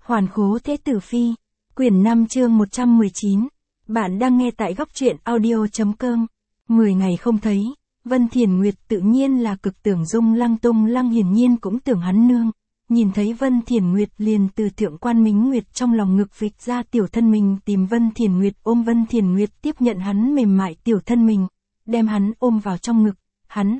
Hoàn Khố Thế Tử Phi, quyển 5 chương 119. Bạn đang nghe tại góc truyện audio.com. 10 ngày không thấy, Vân Thiền Nguyệt tự nhiên là cực tưởng Dung Lăng hiển nhiên cũng tưởng hắn nương. Nhìn thấy Vân Thiền Nguyệt liền từ Thượng Quan Mính Nguyệt trong lòng ngực vịch ra tiểu thân mình tìm Vân Thiền Nguyệt, ôm Vân Thiền Nguyệt tiếp nhận hắn mềm mại tiểu thân mình, đem hắn ôm vào trong ngực, hắn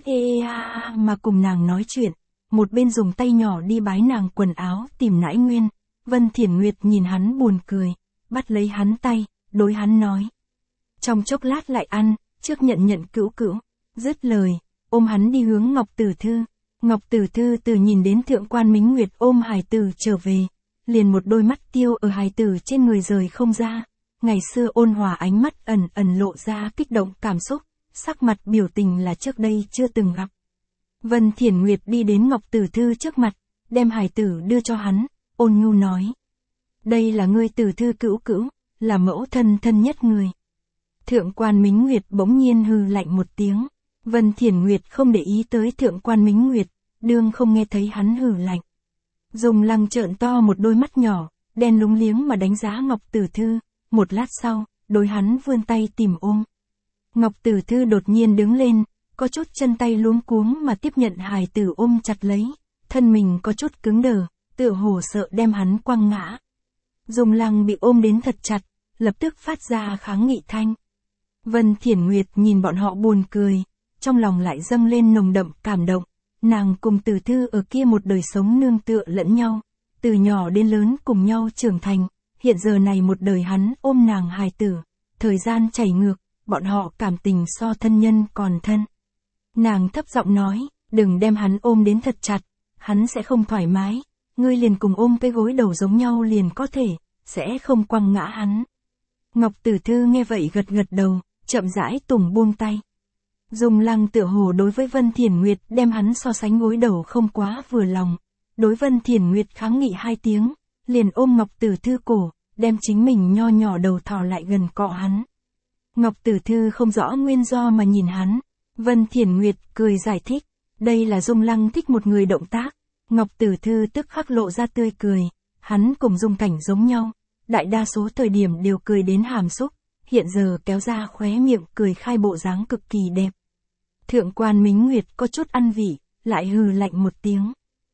mà cùng nàng nói chuyện, một bên dùng tay nhỏ đi bái nàng quần áo tìm nãi nguyên. Vân Thiền Nguyệt nhìn hắn buồn cười, bắt lấy hắn tay, đối hắn nói. Trong chốc lát lại ăn, trước nhận cữu cữu, dứt lời, ôm hắn đi hướng Ngọc Tử Thư. Ngọc Tử Thư từ nhìn đến Thượng Quan Mính Nguyệt ôm hài tử trở về, liền một đôi mắt tiêu ở hài tử trên người rời không ra. Ngày xưa ôn hòa ánh mắt ẩn lộ ra kích động cảm xúc, sắc mặt biểu tình là trước đây chưa từng gặp. Vân Thiền Nguyệt đi đến Ngọc Tử Thư trước mặt, đem hài tử đưa cho hắn, ôn nhu nói. Đây là ngươi Tử Thư cữu cữu, là mẫu thân thân nhất người. Thượng Quan Mính Nguyệt bỗng nhiên hừ lạnh một tiếng. Vân Thiền Nguyệt không để ý tới Thượng Quan Mính Nguyệt, đương không nghe thấy hắn hừ lạnh. Dung Lăng trợn to một đôi mắt nhỏ, đen lúng liếng mà đánh giá Ngọc Tử Thư, một lát sau, đối hắn vươn tay tìm ôm. Ngọc Tử Thư đột nhiên đứng lên, có chút chân tay luống cuống mà tiếp nhận hài tử ôm chặt lấy, thân mình có chút cứng đờ, tựa hồ sợ đem hắn quăng ngã. Dung Lăng bị ôm đến thật chặt, lập tức phát ra kháng nghị thanh. Vân Thiền Nguyệt nhìn bọn họ buồn cười, trong lòng lại dâng lên nồng đậm cảm động. Nàng cùng Tử Thư ở kia một đời sống nương tựa lẫn nhau, từ nhỏ đến lớn cùng nhau trưởng thành, hiện giờ này một đời hắn ôm nàng hài tử, thời gian chảy ngược, bọn họ cảm tình so thân nhân còn thân. Nàng thấp giọng nói, đừng đem hắn ôm đến thật chặt, hắn sẽ không thoải mái, ngươi liền cùng ôm cái gối đầu giống nhau liền có thể, sẽ không quăng ngã hắn. Ngọc Tử Thư nghe vậy gật đầu, chậm rãi tùng buông tay. Dung Lăng tựa hồ đối với Vân Thiền Nguyệt đem hắn so sánh gối đầu không quá vừa lòng. Đối Vân Thiền Nguyệt kháng nghị 2 tiếng, liền ôm Ngọc Tử Thư cổ, đem chính mình nho nhỏ đầu thò lại gần cọ hắn. Ngọc Tử Thư không rõ nguyên do mà nhìn hắn. Vân Thiền Nguyệt cười giải thích, đây là Dung Lăng thích một người động tác. Ngọc Tử Thư tức khắc lộ ra tươi cười, hắn cùng Dung Cảnh giống nhau, đại đa số thời điểm đều cười đến hàm xúc, hiện giờ kéo ra khóe miệng cười khai bộ dáng cực kỳ đẹp. Thượng Quan Mính Nguyệt có chút ăn vị, lại hừ lạnh một tiếng.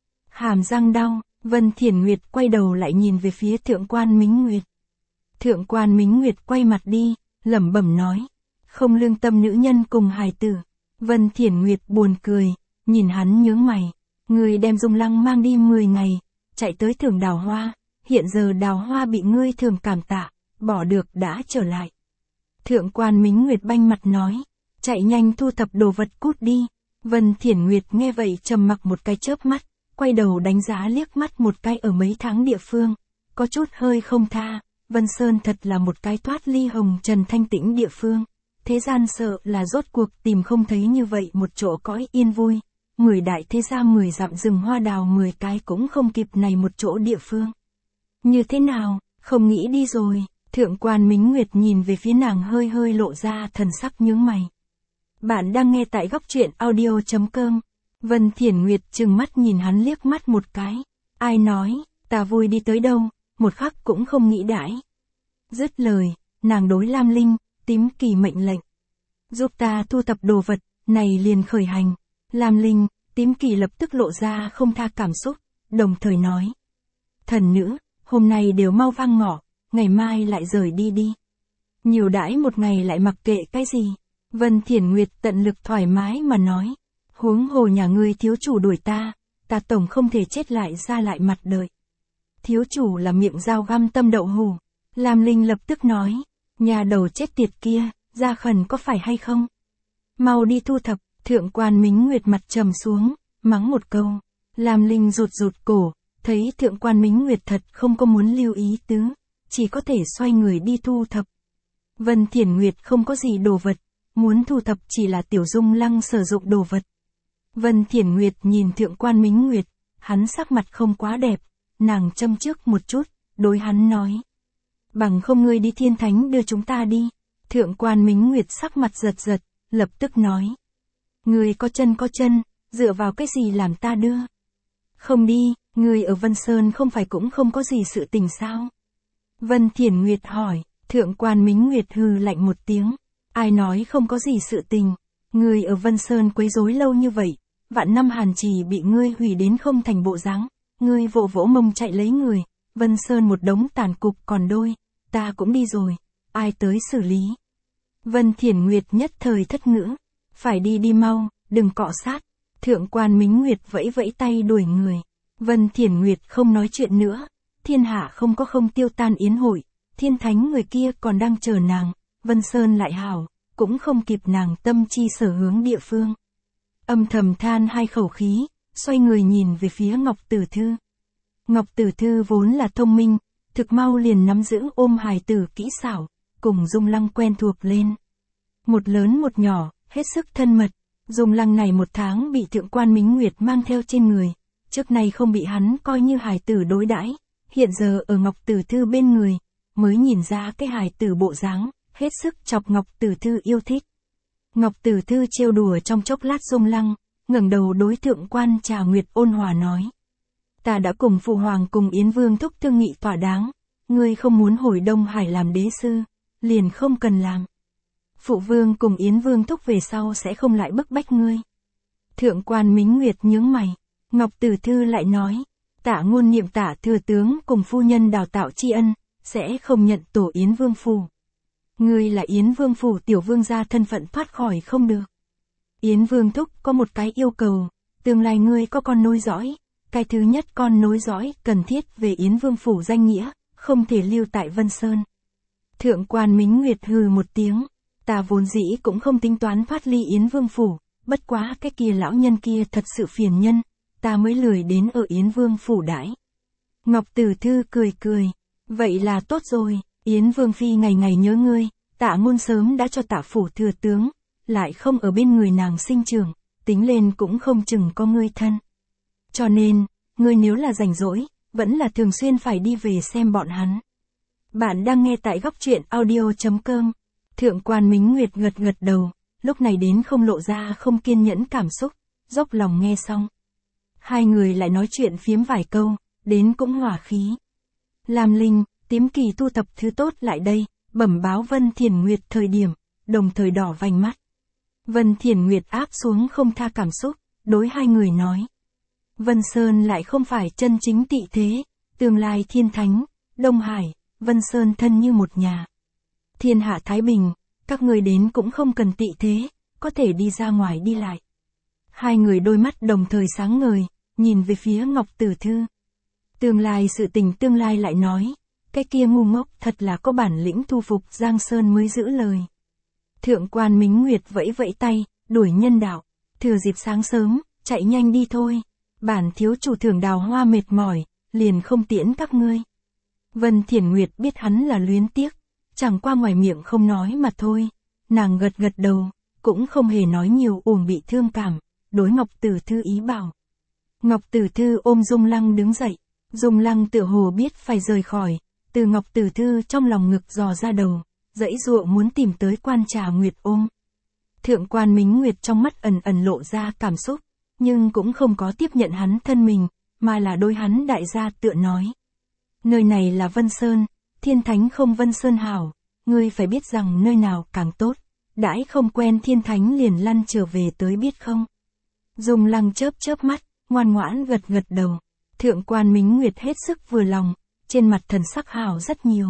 Hàm răng đau, Vân Thiền Nguyệt quay đầu lại nhìn về phía Thượng Quan Mính Nguyệt. Thượng Quan Mính Nguyệt quay mặt đi, lẩm bẩm nói, không lương tâm nữ nhân cùng hài tử. Vân Thiền Nguyệt buồn cười, nhìn hắn nhướng mày, ngươi đem Dung Lăng mang đi 10 ngày, chạy tới thưởng Đào Hoa, hiện giờ Đào Hoa bị ngươi thưởng cảm tạ, bỏ được đã trở lại. Thượng Quan Mính Nguyệt banh mặt nói, chạy nhanh thu thập đồ vật cút đi. Vân Thiền Nguyệt nghe vậy trầm mặc một cái chớp mắt, quay đầu đánh giá liếc mắt một cái ở mấy tháng địa phương, có chút hơi không tha. Vân Sơn thật là một cái thoát ly hồng trần thanh tĩnh địa phương, thế gian sợ là rốt cuộc tìm không thấy như vậy một chỗ cõi yên vui. 10 đại thế gia 10 dặm rừng hoa đào 10 cái cũng không kịp này một chỗ địa phương. Như thế nào, không nghĩ đi rồi? Thượng Quan Mính Nguyệt nhìn về phía nàng hơi lộ ra thần sắc nhướng mày. Bạn đang nghe tại góc truyện audio.com. Vân Thiền Nguyệt trừng mắt nhìn hắn liếc mắt một cái. Ai nói, ta vui đi tới đâu, một khắc cũng không nghĩ đãi. Dứt lời, nàng đối Lam Linh, Tím Kỳ mệnh lệnh. Giúp ta thu thập đồ vật, này liền khởi hành. Lam Linh, Tím Kỳ lập tức lộ ra không tha cảm xúc, đồng thời nói. Thần nữ, hôm nay đều mau vang ngọ, ngày mai lại rời đi. Nhiều đãi một ngày lại mặc kệ cái gì. Vân Thiền Nguyệt tận lực thoải mái mà nói. Huống hồ nhà ngươi thiếu chủ đuổi ta tổng không thể chết lại ra lại mặt đợi. Thiếu chủ là miệng dao găm tâm đậu hù. Lam Linh lập tức nói. Nhà đầu chết tiệt kia, ra khẩn có phải hay không? Mau đi thu thập. Thượng Quan Mính Nguyệt mặt trầm xuống, mắng một câu. Lam Linh rụt cổ, thấy Thượng Quan Mính Nguyệt thật không có muốn lưu ý tứ, chỉ có thể xoay người đi thu thập. Vân Thiền Nguyệt không có gì đồ vật, muốn thu thập chỉ là Tiểu Dung Lăng sử dụng đồ vật. Vân Thiền Nguyệt nhìn Thượng Quan Mính Nguyệt, hắn sắc mặt không quá đẹp, nàng châm trước một chút, đối hắn nói. Bằng không ngươi đi Thiên Thánh đưa chúng ta đi. Thượng Quan Mính Nguyệt sắc mặt giật, lập tức nói. Ngươi có chân, dựa vào cái gì làm ta đưa? Không đi, Ngươi ở Vân Sơn không phải cũng không có gì sự tình sao? Vân Thiển Nguyệt hỏi, Thượng quan Mính Nguyệt hừ lạnh một tiếng. Ai nói không có gì sự tình? Ngươi ở Vân Sơn quấy rối lâu như vậy, vạn năm hàn trì bị ngươi hủy đến không thành bộ dáng, ngươi vỗ vỗ mông chạy lấy người, Vân Sơn một đống tàn cục còn đôi, ta cũng đi rồi, ai tới xử lý? Vân Thiển Nguyệt nhất thời thất ngữ, phải đi đi mau, đừng cọ sát. Thượng quan Mính Nguyệt vẫy vẫy tay đuổi người. Vân Thiển Nguyệt không nói chuyện nữa, thiên hạ không có không tiêu tan yến hội, thiên thánh người kia còn đang chờ nàng, Vân Sơn lại hảo, cũng không kịp nàng tâm chi sở hướng địa phương. Âm thầm than hai khẩu khí, xoay người nhìn về phía Ngọc Tử Thư. Ngọc Tử Thư vốn là thông minh, thực mau liền nắm giữ ôm hài tử kỹ xảo, cùng Dung Lăng quen thuộc lên. Một lớn một nhỏ, hết sức thân mật. Dung Lăng này một tháng bị Thượng quan Mính Nguyệt mang theo trên người, trước nay không bị hắn coi như hài tử đối đãi, hiện giờ ở Ngọc Tử Thư bên người, mới nhìn ra cái hài tử bộ dáng, hết sức chọc Ngọc Tử Thư yêu thích. Ngọc Tử Thư trêu đùa trong chốc lát Dung Lăng, ngẩng đầu đối Thượng quan Trà Nguyệt ôn hòa nói: "Ta đã cùng phụ hoàng cùng Yến Vương thúc thương nghị thỏa đáng, ngươi không muốn hồi Đông Hải làm đế sư, liền không cần làm. Phụ vương cùng Yến Vương thúc về sau sẽ không lại bức bách ngươi." Thượng quan Mính Nguyệt nhướng mày, Ngọc Tử Thư lại nói: "Tạ Ngôn niệm Tạ thừa tướng cùng phu nhân đào tạo tri ân, sẽ không nhận tổ Yến Vương phủ. Ngươi là Yến Vương phủ tiểu vương gia thân phận thoát khỏi không được. Yến Vương thúc có một cái yêu cầu, tương lai ngươi có con nối dõi, cái thứ nhất con nối dõi cần thiết về Yến Vương phủ danh nghĩa, không thể lưu tại Vân Sơn." Thượng quan Mính Nguyệt hừ một tiếng, ta vốn dĩ cũng không tính toán thoát ly Yến Vương phủ, bất quá cái kia lão nhân kia thật sự phiền nhân, ta mới lười đến ở Yến Vương phủ đãi. Ngọc Tử Thư cười cười, vậy là tốt rồi, Yến Vương phi ngày ngày nhớ ngươi, Tạ Ngôn sớm đã cho Tạ phủ thừa tướng, lại không ở bên người nàng sinh trưởng, tính lên cũng không chừng có ngươi thân. Cho nên, ngươi nếu là rảnh rỗi, vẫn là thường xuyên phải đi về xem bọn hắn. Bạn đang nghe tại góc truyện audio.com. Thượng quan Mính Nguyệt gật gật đầu, lúc này đến không lộ ra không kiên nhẫn cảm xúc, dốc lòng nghe xong. Hai người lại nói chuyện phiếm vài câu, đến cũng hòa khí. Lam Linh, Tiếm Kỳ thu thập thứ tốt lại đây, bẩm báo Vân Thiển Nguyệt thời điểm, đồng thời đỏ vành mắt. Vân Thiển Nguyệt áp xuống không tha cảm xúc, đối hai người nói: Vân Sơn lại không phải chân chính tị thế, tương lai thiên thánh, Đông Hải, Vân Sơn thân như một nhà. Thiên hạ thái bình, các người đến cũng không cần tị thế, có thể đi ra ngoài đi lại. Hai người đôi mắt đồng thời sáng ngời, nhìn về phía Ngọc Tử Thư. Tương lai sự tình tương lai lại nói, cái kia ngu ngốc thật là có bản lĩnh thu phục Giang Sơn mới giữ lời. Thượng quan Mính Nguyệt vẫy vẫy tay, đuổi nhân đạo, thừa dịp sáng sớm, chạy nhanh đi thôi, bản thiếu chủ thưởng đào hoa mệt mỏi, liền không tiễn các ngươi. Vân Thiển Nguyệt biết hắn là luyến tiếc, chẳng qua ngoài miệng không nói mà thôi, nàng gật gật đầu, cũng không hề nói nhiều uổng bị thương cảm, đối Ngọc Tử Thư ý bảo. Ngọc Tử Thư ôm Dung Lăng đứng dậy, Dung Lăng tựa hồ biết phải rời khỏi, từ Ngọc Tử Thư trong lòng ngực dò ra đầu, dãy dụa muốn tìm tới quan Trà Nguyệt ôm. Thượng quan Mính Nguyệt trong mắt ẩn ẩn lộ ra cảm xúc, nhưng cũng không có tiếp nhận hắn thân mình, mà là đôi hắn đại gia tựa nói: Nơi này là Vân Sơn, thiên thánh không Vân Sơn hảo, ngươi phải biết rằng nơi nào càng tốt, đãi không quen thiên thánh liền lăn trở về tới biết không. Dung Lăng chớp chớp mắt, ngoan ngoãn gật gật đầu. Thượng quan Mính Nguyệt hết sức vừa lòng, trên mặt thần sắc hảo rất nhiều.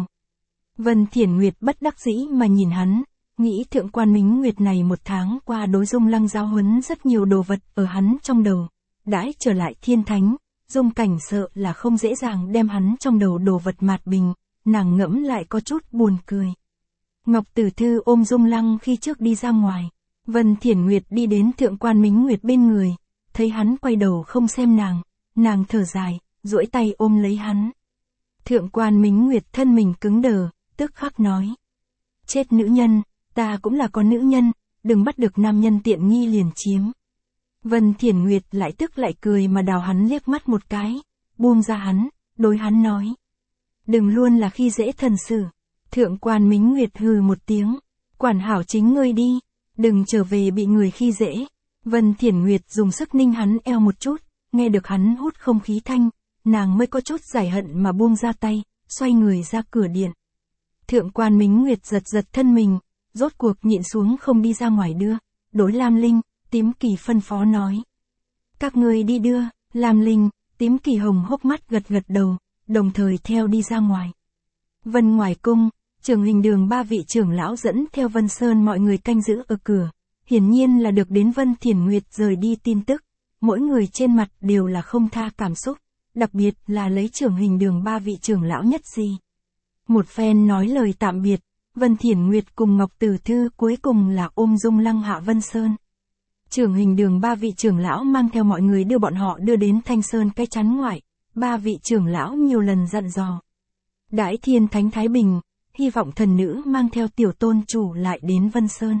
Vân Thiển Nguyệt bất đắc dĩ mà nhìn hắn, nghĩ Thượng quan Mính Nguyệt này một tháng qua đối Dung Lăng giáo huấn rất nhiều đồ vật ở hắn trong đầu, đãi trở lại thiên thánh, Dung Cảnh sợ là không dễ dàng đem hắn trong đầu đồ vật mạt bình, nàng ngẫm lại có chút buồn cười. Ngọc Tử Thư ôm Dung Lăng khi trước đi ra ngoài, Vân Thiển Nguyệt đi đến Thượng quan Mính Nguyệt bên người, thấy hắn quay đầu không xem nàng thở dài, duỗi tay ôm lấy hắn. Thượng quan Mính Nguyệt thân mình cứng đờ, tức khắc nói: Chết nữ nhân, ta cũng là con nữ nhân, đừng bắt được nam nhân tiện nghi liền chiếm. Vân Thiển Nguyệt lại tức lại cười mà đào hắn liếc mắt một cái, buông ra hắn, đối hắn nói: Đừng luôn là khi dễ thần sử. Thượng quan Mính Nguyệt hừ một tiếng, quản hảo chính ngươi đi, đừng trở về bị người khi dễ. Vân Thiển Nguyệt dùng sức ninh hắn eo một chút, nghe được hắn hút không khí thanh, nàng mới có chút giải hận mà buông ra tay, xoay người ra cửa điện. Thượng quan Mính Nguyệt giật giật thân mình, rốt cuộc nhịn xuống không đi ra ngoài đưa, đối Lam Linh, Tím Kỳ phân phó nói. Các ngươi đi đưa, Lam Linh, Tím Kỳ hồng hốc mắt gật gật đầu, đồng thời theo đi ra ngoài. Vân ngoài cung, Trường Hình Đường ba vị trưởng lão dẫn theo Vân Sơn mọi người canh giữ ở cửa, hiển nhiên là được đến Vân Thiển Nguyệt rời đi tin tức, mỗi người trên mặt đều là không tha cảm xúc, đặc biệt là lấy Trường Hình Đường ba vị trưởng lão nhất gì. Một phen nói lời tạm biệt, Vân Thiển Nguyệt cùng Ngọc Tử Thư cuối cùng là ôm Dung Lăng hạ Vân Sơn. Trường Hình Đường ba vị trưởng lão mang theo mọi người đưa bọn họ đưa đến Thanh Sơn cái chắn ngoại, ba vị trưởng lão nhiều lần dặn dò. Đãi thiên thánh thái bình, hy vọng thần nữ mang theo tiểu tôn chủ lại đến Vân Sơn.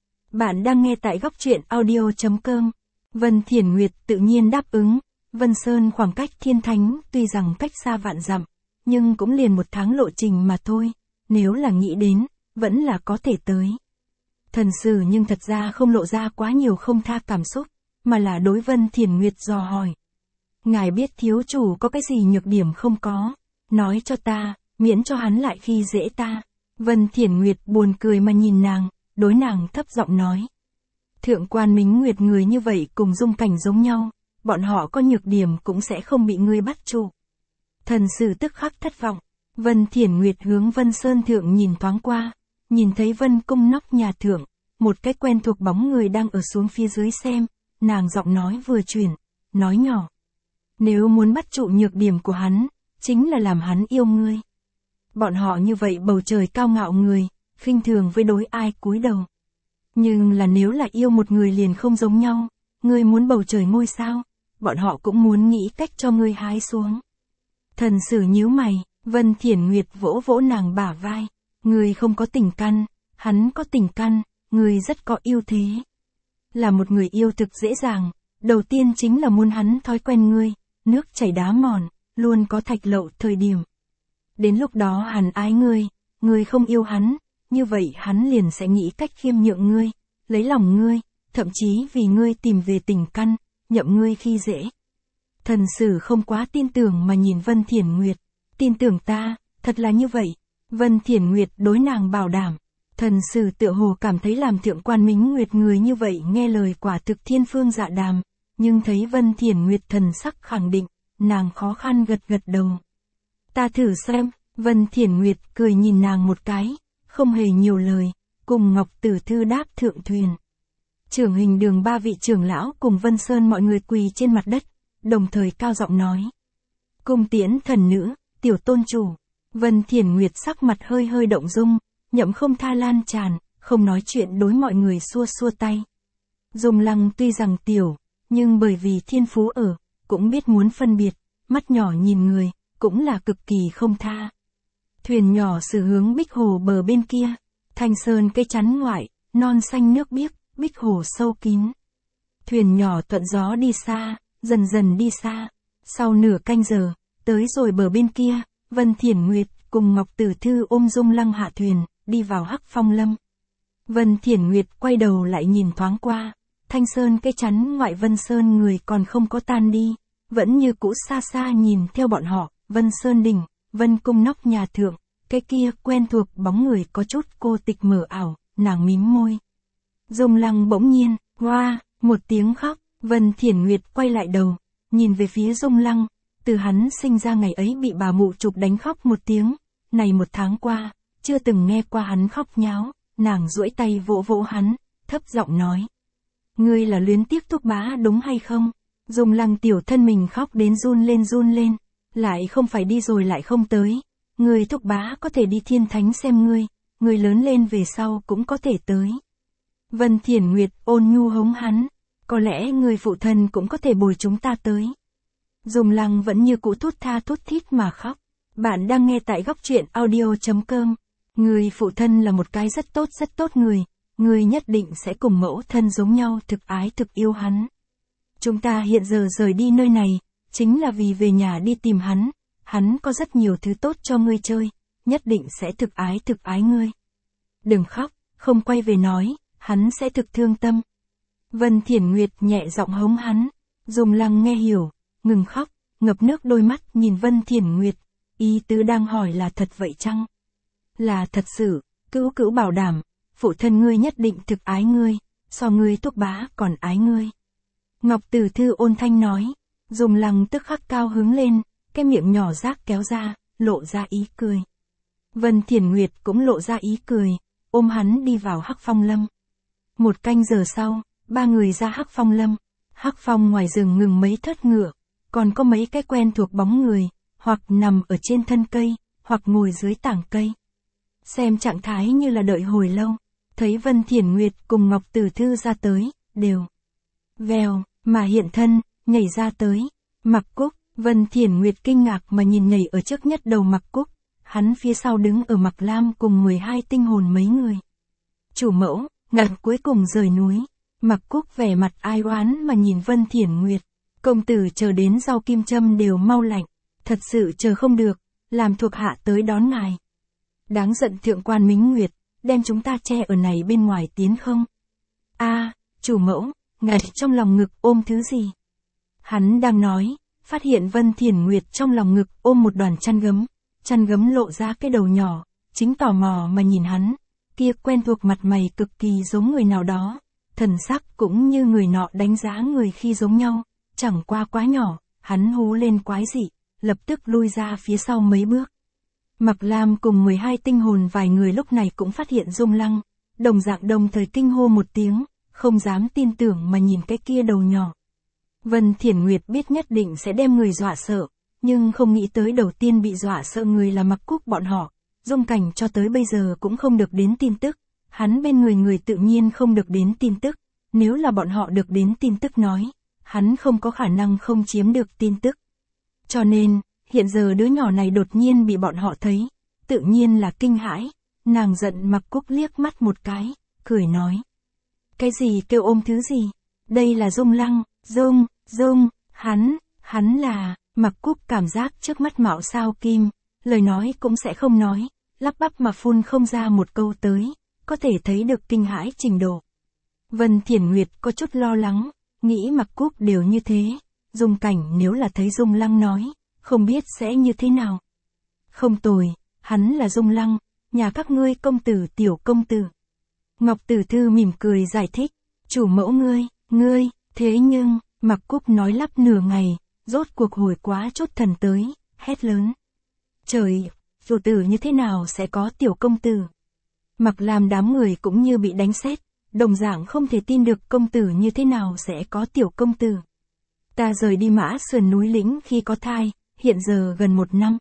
Bạn đang nghe tại góc truyện audio.com. Vân Thiển Nguyệt tự nhiên đáp ứng, Vân Sơn khoảng cách thiên thánh tuy rằng cách xa vạn dặm, nhưng cũng liền 1 tháng lộ trình mà thôi, nếu là nghĩ đến, vẫn là có thể tới. Thần sử nhưng thật ra không lộ ra quá nhiều không tha cảm xúc, mà là đối Vân Thiển Nguyệt dò hỏi. Ngài biết thiếu chủ có cái gì nhược điểm không có, nói cho ta, miễn cho hắn lại khi dễ ta. Vân Thiển Nguyệt buồn cười mà nhìn nàng, đối nàng thấp giọng nói. Thượng quan Mính Nguyệt người như vậy cùng Dung Cảnh giống nhau, bọn họ có nhược điểm cũng sẽ không bị ngươi bắt trụ. Thần sử tức khắc thất vọng, Vân Thiển Nguyệt hướng Vân Sơn thượng nhìn thoáng qua, nhìn thấy Vân cung nóc nhà thượng, một cái quen thuộc bóng người đang ở xuống phía dưới xem, nàng giọng nói vừa chuyển, nói nhỏ. Nếu muốn bắt trụ nhược điểm của hắn, chính là làm hắn yêu ngươi. Bọn họ như vậy bầu trời cao ngạo người, khinh thường với đối ai cúi đầu. Nhưng là nếu là yêu một người liền không giống nhau, ngươi muốn bầu trời ngôi sao, bọn họ cũng muốn nghĩ cách cho ngươi hái xuống. Thần sử nhíu mày, Vân Thiển Nguyệt vỗ vỗ nàng bả vai, ngươi không có tình căn, hắn có tình căn, ngươi rất có ưu thế. Là một người yêu thực dễ dàng, đầu tiên chính là muốn hắn thói quen ngươi, nước chảy đá mòn, luôn có thạch lậu thời điểm. Đến lúc đó hắn ái ngươi không yêu hắn, như vậy hắn liền sẽ nghĩ cách khiêm nhượng ngươi, lấy lòng ngươi, thậm chí vì ngươi tìm về tình căn, nhậm ngươi khi dễ. Thần sử không quá tin tưởng mà nhìn Vân Thiển Nguyệt, tin tưởng ta, thật là như vậy. Vân Thiển Nguyệt đối nàng bảo đảm. Thần sử tựa hồ cảm thấy làm thượng quan Mính Nguyệt người như vậy nghe lời quả thực thiên phương dạ đàm, nhưng thấy Vân Thiển Nguyệt thần sắc khẳng định, nàng khó khăn gật gật đầu. Ta thử xem, Vân Thiển Nguyệt cười nhìn nàng một cái, không hề nhiều lời, cùng Ngọc Tử Thư đáp thượng thuyền. Trưởng Hình Đường ba vị trưởng lão cùng Vân Sơn mọi người quỳ trên mặt đất, đồng thời cao giọng nói. Cung tiễn thần nữ, tiểu tôn chủ. Vân Thiển Nguyệt sắc mặt hơi hơi động dung, nhậm không tha lan tràn, không nói chuyện đối mọi người xua xua tay. Dung Lăng tuy rằng tiểu, nhưng bởi vì thiên phú ở, cũng biết muốn phân biệt, mắt nhỏ nhìn người, cũng là cực kỳ không tha. Thuyền nhỏ xử hướng Bích Hồ bờ bên kia, Thanh Sơn cây chắn ngoại, non xanh nước biếc, Bích Hồ sâu kín. Thuyền nhỏ thuận gió đi xa, dần dần đi xa, sau nửa canh giờ, tới rồi bờ bên kia, Vân Thiển Nguyệt cùng Ngọc Tử Thư ôm Dung Lăng hạ thuyền, đi vào Hắc Phong Lâm. Vân Thiển Nguyệt quay đầu lại nhìn thoáng qua, Thanh Sơn cây chắn ngoại Vân Sơn người còn không có tan đi, vẫn như cũ xa xa nhìn theo bọn họ, Vân Sơn đỉnh, Vân cung nóc nhà thượng, cái kia quen thuộc bóng người có chút cô tịch mờ ảo, nàng mím môi. Dung Lăng bỗng nhiên, hoa, một tiếng khóc, Vân Thiển Nguyệt quay lại đầu, nhìn về phía Dung Lăng, từ hắn sinh ra ngày ấy bị bà mụ chụp đánh khóc một tiếng, này 1 tháng qua, chưa từng nghe qua hắn khóc nháo, nàng duỗi tay vỗ vỗ hắn, thấp giọng nói. Ngươi là luyến tiếc Thúc Bá đúng hay không? Dung Lăng tiểu thân mình khóc đến run lên, lại không phải đi rồi lại không tới, ngươi Thúc Bá có thể đi thiên thánh xem ngươi lớn lên về sau cũng có thể tới. Vân Thiển Nguyệt ôn nhu hống hắn, có lẽ người phụ thân cũng có thể bồi chúng ta tới. Dung Lăng vẫn như cũ thút tha thút thít mà khóc. Bạn đang nghe tại góc truyện audio.com. Người phụ thân là một cái rất tốt người nhất định sẽ cùng mẫu thân giống nhau thực ái thực yêu hắn. Chúng ta hiện giờ rời đi nơi này, chính là vì về nhà đi tìm hắn có rất nhiều thứ tốt cho ngươi chơi, nhất định sẽ thực ái ngươi. Đừng khóc, không quay về nói, hắn sẽ thực thương tâm. Vân Thiển Nguyệt nhẹ giọng hống hắn, Dung Lăng nghe hiểu, ngừng khóc, ngập nước đôi mắt nhìn Vân Thiển Nguyệt, ý tứ đang hỏi là thật vậy chăng? Là thật sự, Cữu Cữu bảo đảm, phụ thân ngươi nhất định thực ái ngươi, so ngươi Thúc Bá còn ái ngươi. Ngọc Tử Thư ôn thanh nói, Dung Lăng tức khắc cao hứng lên, cái miệng nhỏ rác kéo ra, lộ ra ý cười. Vân Thiển Nguyệt cũng lộ ra ý cười, ôm hắn đi vào Hắc Phong Lâm. 1 canh giờ sau, 3 người ra Hắc Phong Lâm. Hắc Phong ngoài rừng ngừng mấy thớt ngựa, còn có mấy cái quen thuộc bóng người, hoặc nằm ở trên thân cây, hoặc ngồi dưới tảng cây. Xem trạng thái như là đợi hồi lâu, thấy Vân Thiển Nguyệt cùng Ngọc Tử Thư ra tới, đều vèo mà hiện thân, nhảy ra tới. Mặc Cúc, Vân Thiển Nguyệt kinh ngạc mà nhìn nhảy ở trước nhất đầu Mặc Cúc, hắn phía sau đứng ở Mặc Lam cùng 12 tinh hồn mấy người. Chủ mẫu, ngặt cuối cùng rời núi. Mặc Cúc vẻ mặt ai oán mà nhìn Vân Thiển Nguyệt, công tử chờ đến rau kim châm đều mau lạnh, thật sự chờ không được, làm thuộc hạ tới đón ngài. Đáng giận thượng quan Mính Nguyệt, đem chúng ta che ở này bên ngoài tiến không? A, chủ mẫu, ngài trong lòng ngực ôm thứ gì? Hắn đang nói, phát hiện Vân Thiển Nguyệt trong lòng ngực ôm một đoàn chăn gấm lộ ra cái đầu nhỏ, chính tò mò mà nhìn hắn, kia quen thuộc mặt mày cực kỳ giống người nào đó, thần sắc cũng như người nọ đánh giá người khi giống nhau, chẳng qua quá nhỏ, hắn hú lên quái dị, lập tức lui ra phía sau mấy bước. Mặc Lam cùng 12 tinh hồn vài người lúc này cũng phát hiện Dung Lăng, đồng dạng đồng thời kinh hô một tiếng, không dám tin tưởng mà nhìn cái kia đầu nhỏ. Vân Thiển Nguyệt biết nhất định sẽ đem người dọa sợ, nhưng không nghĩ tới đầu tiên bị dọa sợ người là Mặc Cúc bọn họ. Dung Cảnh cho tới bây giờ cũng không được đến tin tức, hắn bên người tự nhiên không được đến tin tức, nếu là bọn họ được đến tin tức nói, hắn không có khả năng không chiếm được tin tức. Cho nên, hiện giờ đứa nhỏ này đột nhiên bị bọn họ thấy, tự nhiên là kinh hãi, nàng giận Mặc Cúc liếc mắt một cái, cười nói. Cái gì kêu ôm thứ gì? Đây là Dung Lăng, hắn là, Mặc Cúc cảm giác trước mắt mạo sao kim, lời nói cũng sẽ không nói, lắp bắp mà phun không ra một câu tới, có thể thấy được kinh hãi trình độ. Vân Thiển Nguyệt có chút lo lắng, nghĩ Mặc Cúc đều như thế, Dung Cảnh nếu là thấy Dung Lăng nói, không biết sẽ như thế nào. Không tồi, hắn là Dung Lăng, nhà các ngươi công tử tiểu công tử. Ngọc Tử Thư mỉm cười giải thích, chủ mẫu ngươi, thế nhưng, Mặc Cúc nói lắp nửa ngày, rốt cuộc hồi quá chút thần tới, hét lớn. Trời, chủ tử như thế nào sẽ có tiểu công tử? Mặc Lam đám người cũng như bị đánh sét, đồng dạng không thể tin được công tử như thế nào sẽ có tiểu công tử. Ta rời đi Mã Sườn núi lĩnh khi có thai, hiện giờ gần 1 năm.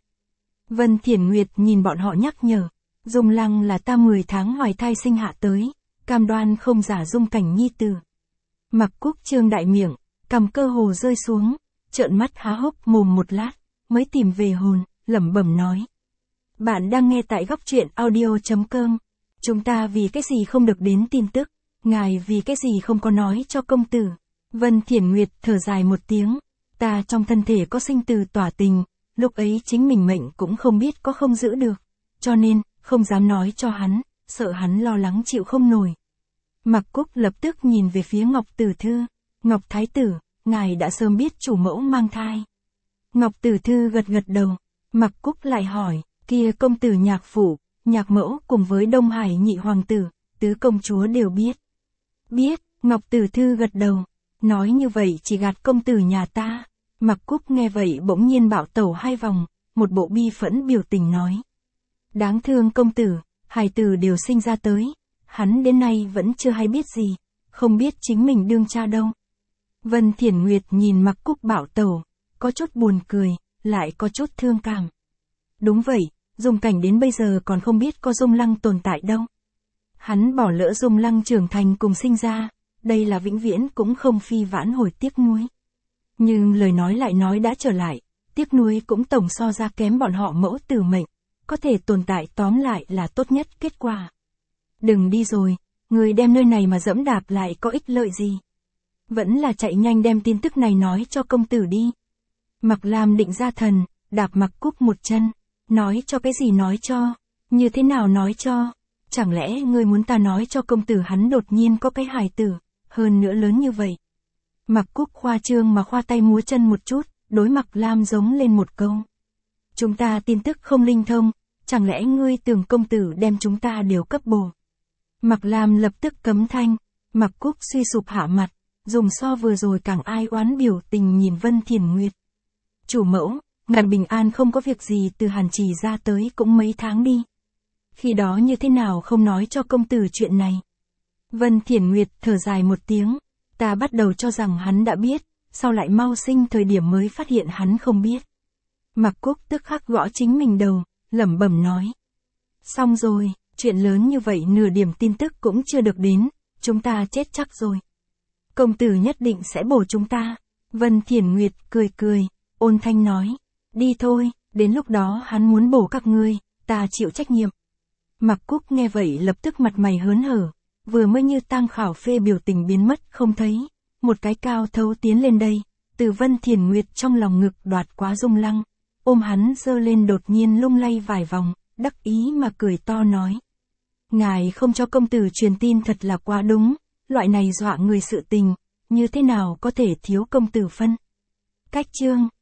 Vân Thiển Nguyệt nhìn bọn họ nhắc nhở, Dung Lăng là ta 10 tháng hoài thai sinh hạ tới, cam đoan không giả Dung Cảnh nhi tử. Mặc Cúc trương đại miệng, cầm cơ hồ rơi xuống, trợn mắt há hốc mồm một lát, mới tìm về hồn, lẩm bẩm nói. Bạn đang nghe tại góc truyện audio.com. Chúng ta vì cái gì không được đến tin tức, ngài vì cái gì không có nói cho công tử. Vân Thiển Nguyệt thở dài một tiếng, ta trong thân thể có sinh từ tỏa tình, lúc ấy chính mình mệnh cũng không biết có không giữ được, cho nên, không dám nói cho hắn, sợ hắn lo lắng chịu không nổi. Mặc Cúc lập tức nhìn về phía Ngọc Tử Thư, Ngọc Thái Tử, ngài đã sớm biết chủ mẫu mang thai. Ngọc Tử Thư gật gật đầu, Mặc Cúc lại hỏi, kia công tử nhạc phủ, nhạc mẫu cùng với Đông Hải nhị hoàng tử, tứ công chúa đều biết. Biết, Ngọc Tử Thư gật đầu, nói như vậy chỉ gạt công tử nhà ta. Mặc Cúc nghe vậy bỗng nhiên bạo tẩu 2 vòng, một bộ bi phẫn biểu tình nói. Đáng thương công tử, hài tử đều sinh ra tới, hắn đến nay vẫn chưa hay biết gì, không biết chính mình đương cha đâu. Vân Thiển Nguyệt nhìn Mặc Cúc bạo tẩu, có chút buồn cười, lại có chút thương cảm. Đúng vậy, Dung Cảnh đến bây giờ còn không biết có Dung Lăng tồn tại đâu. Hắn bỏ lỡ Dung Lăng trưởng thành cùng sinh ra, đây là vĩnh viễn cũng không phi vãn hồi tiếc nuối. Nhưng lời nói lại nói đã trở lại, tiếc nuối cũng tổng so ra kém bọn họ mẫu tử mệnh, có thể tồn tại tóm lại là tốt nhất kết quả. Đừng đi rồi, người đem nơi này mà dẫm đạp lại có ích lợi gì. Vẫn là chạy nhanh đem tin tức này nói cho công tử đi. Mặc Lam định ra thần, đạp Mặc Cúc một chân, nói cho cái gì nói cho, như thế nào nói cho, chẳng lẽ ngươi muốn ta nói cho công tử hắn đột nhiên có cái hài tử, hơn nữa lớn như vậy. Mặc Cúc khoa trương mà khoa tay múa chân một chút, đối Mạc Lam giống lên một câu. Chúng ta tin tức không linh thông, chẳng lẽ ngươi tưởng công tử đem chúng ta đều cấp bổ. Mạc Lam lập tức cấm thanh, Mạc Cúc suy sụp hạ mặt, dùng so vừa rồi càng ai oán biểu tình nhìn Vân Thiền Nguyệt. Chủ mẫu, ngài bình an không có việc gì từ Hàn Trì ra tới cũng mấy tháng đi. Khi đó như thế nào không nói cho công tử chuyện này. Vân Thiền Nguyệt thở dài một tiếng, ta bắt đầu cho rằng hắn đã biết, sau lại mau sinh thời điểm mới phát hiện hắn không biết. Mạc Cúc tức khắc gõ chính mình đầu, lẩm bẩm nói. Xong rồi, chuyện lớn như vậy nửa điểm tin tức cũng chưa được đến, chúng ta chết chắc rồi. Công tử nhất định sẽ bổ chúng ta. Vân Thiền Nguyệt cười cười, ôn thanh nói. Đi thôi, đến lúc đó hắn muốn bổ các ngươi, ta chịu trách nhiệm. Mạc Cúc nghe vậy lập tức mặt mày hớn hở, vừa mới như tang khảo phê biểu tình biến mất không thấy. Một cái cao thấu tiến lên đây, từ Vân Thiền Nguyệt trong lòng ngực đoạt quá Dung Lăng, ôm hắn giơ lên đột nhiên lung lay vài vòng, đắc ý mà cười to nói. Ngài không cho công tử truyền tin thật là quá đúng, loại này dọa người sự tình, như thế nào có thể thiếu công tử phân. Cách chương